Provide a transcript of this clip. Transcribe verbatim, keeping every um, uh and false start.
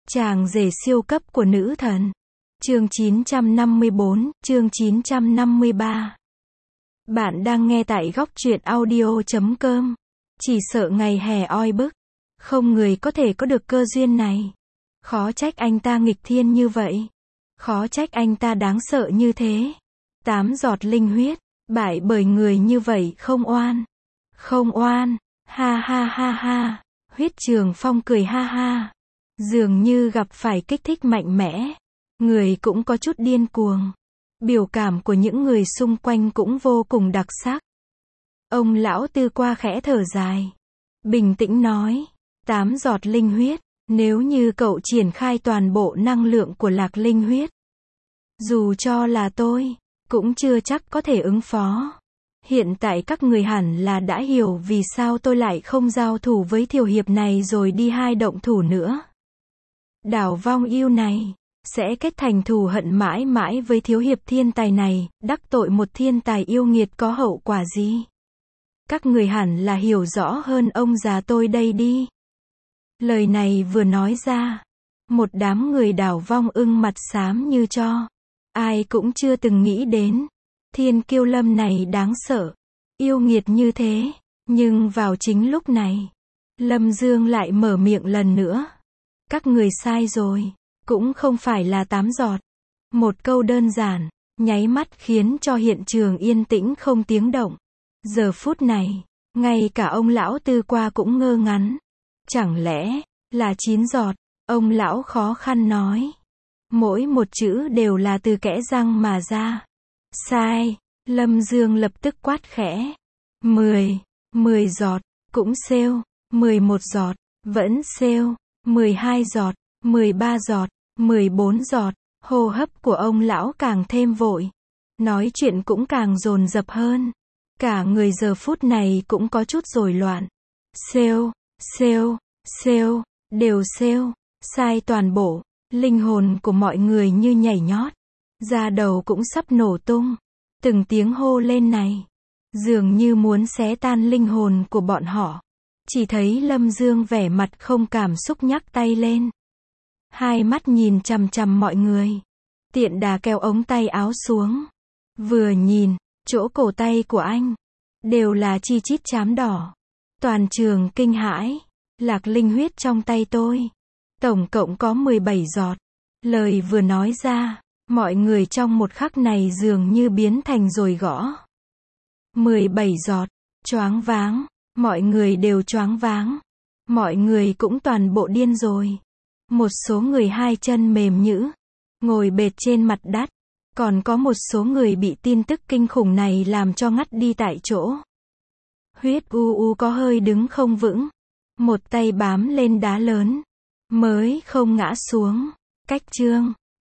Chàng rể siêu cấp của nữ thần. Chương chín trăm năm mươi bốn, chương chín trăm năm mươi ba. Bạn đang nghe tại góc truyện audio chấm com. Chỉ sợ ngày hè oi bức, không người có thể có được cơ duyên này. Khó trách anh ta nghịch thiên như vậy. Khó trách anh ta đáng sợ như thế. Tám giọt linh huyết, bại bởi người như vậy không oan. Không oan, ha ha ha ha. Huyết Trường Phong cười ha ha. Dường như gặp phải kích thích mạnh mẽ. Người cũng có chút điên cuồng. Biểu cảm của những người xung quanh cũng vô cùng đặc sắc. Ông lão Tư Qua khẽ thở dài. Bình tĩnh nói. Tám giọt linh huyết. Nếu như cậu triển khai toàn bộ năng lượng của lạc linh huyết. Dù cho là tôi, cũng chưa chắc có thể ứng phó. Hiện tại các người hẳn là đã hiểu vì sao tôi lại không giao thủ với Thiều Hiệp này rồi đi hai động thủ nữa. Đảo Vong Yêu này sẽ kết thành thù hận mãi mãi với thiếu hiệp thiên tài này, đắc tội một thiên tài yêu nghiệt có hậu quả gì? Các người hẳn là hiểu rõ hơn ông già tôi đây đi. Lời này vừa nói ra, một đám người Đảo Vong Ưng mặt xám như tro. Ai cũng chưa từng nghĩ đến, Thiên Kiêu Lâm này đáng sợ, yêu nghiệt như thế, nhưng vào chính lúc này, Lâm Dương lại mở miệng lần nữa. Các người sai rồi, cũng không phải là tám giọt. Một câu đơn giản, nháy mắt khiến cho hiện trường yên tĩnh không tiếng động. Giờ phút này, ngay cả ông lão Tư Qua cũng ngơ ngắn. Chẳng lẽ là chín giọt? Ông lão khó khăn nói. Mỗi một chữ đều là từ kẽ răng mà ra. Sai. Lâm Dương lập tức quát khẽ. Mười. Mười giọt. Cũng xêu. Mười một giọt. Vẫn xêu. Mười hai giọt. Mười ba giọt. Mười bốn giọt. Hô hấp của ông lão càng thêm vội. Nói chuyện cũng càng dồn dập hơn. Cả người giờ phút này cũng có chút rối loạn. Xêu. Xêu. Xêu. Đều xêu. Sai toàn bộ. Linh hồn của mọi người như nhảy nhót. Da đầu cũng sắp nổ tung. Từng tiếng hô lên này, dường như muốn xé tan linh hồn của bọn họ. Chỉ thấy Lâm Dương vẻ mặt không cảm xúc nhắc tay lên. Hai mắt nhìn chằm chằm mọi người. Tiện đà kéo ống tay áo xuống. Vừa nhìn, chỗ cổ tay của anh, đều là chi chít chám đỏ. Toàn trường kinh hãi. Lạc linh huyết trong tay tôi. Tổng cộng có mười bảy giọt. Lời vừa nói ra, mọi người trong một khắc này dường như biến thành rồi gõ. mười bảy giọt. Choáng váng. Mọi người đều choáng váng. Mọi người cũng toàn bộ điên rồi. Một số người hai chân mềm nhũn, ngồi bệt trên mặt đất. Còn có một số người bị tin tức kinh khủng này làm cho ngất đi tại chỗ. Huyết u u có hơi đứng không vững. Một tay bám lên đá lớn. Mới không ngã xuống. Cách chương.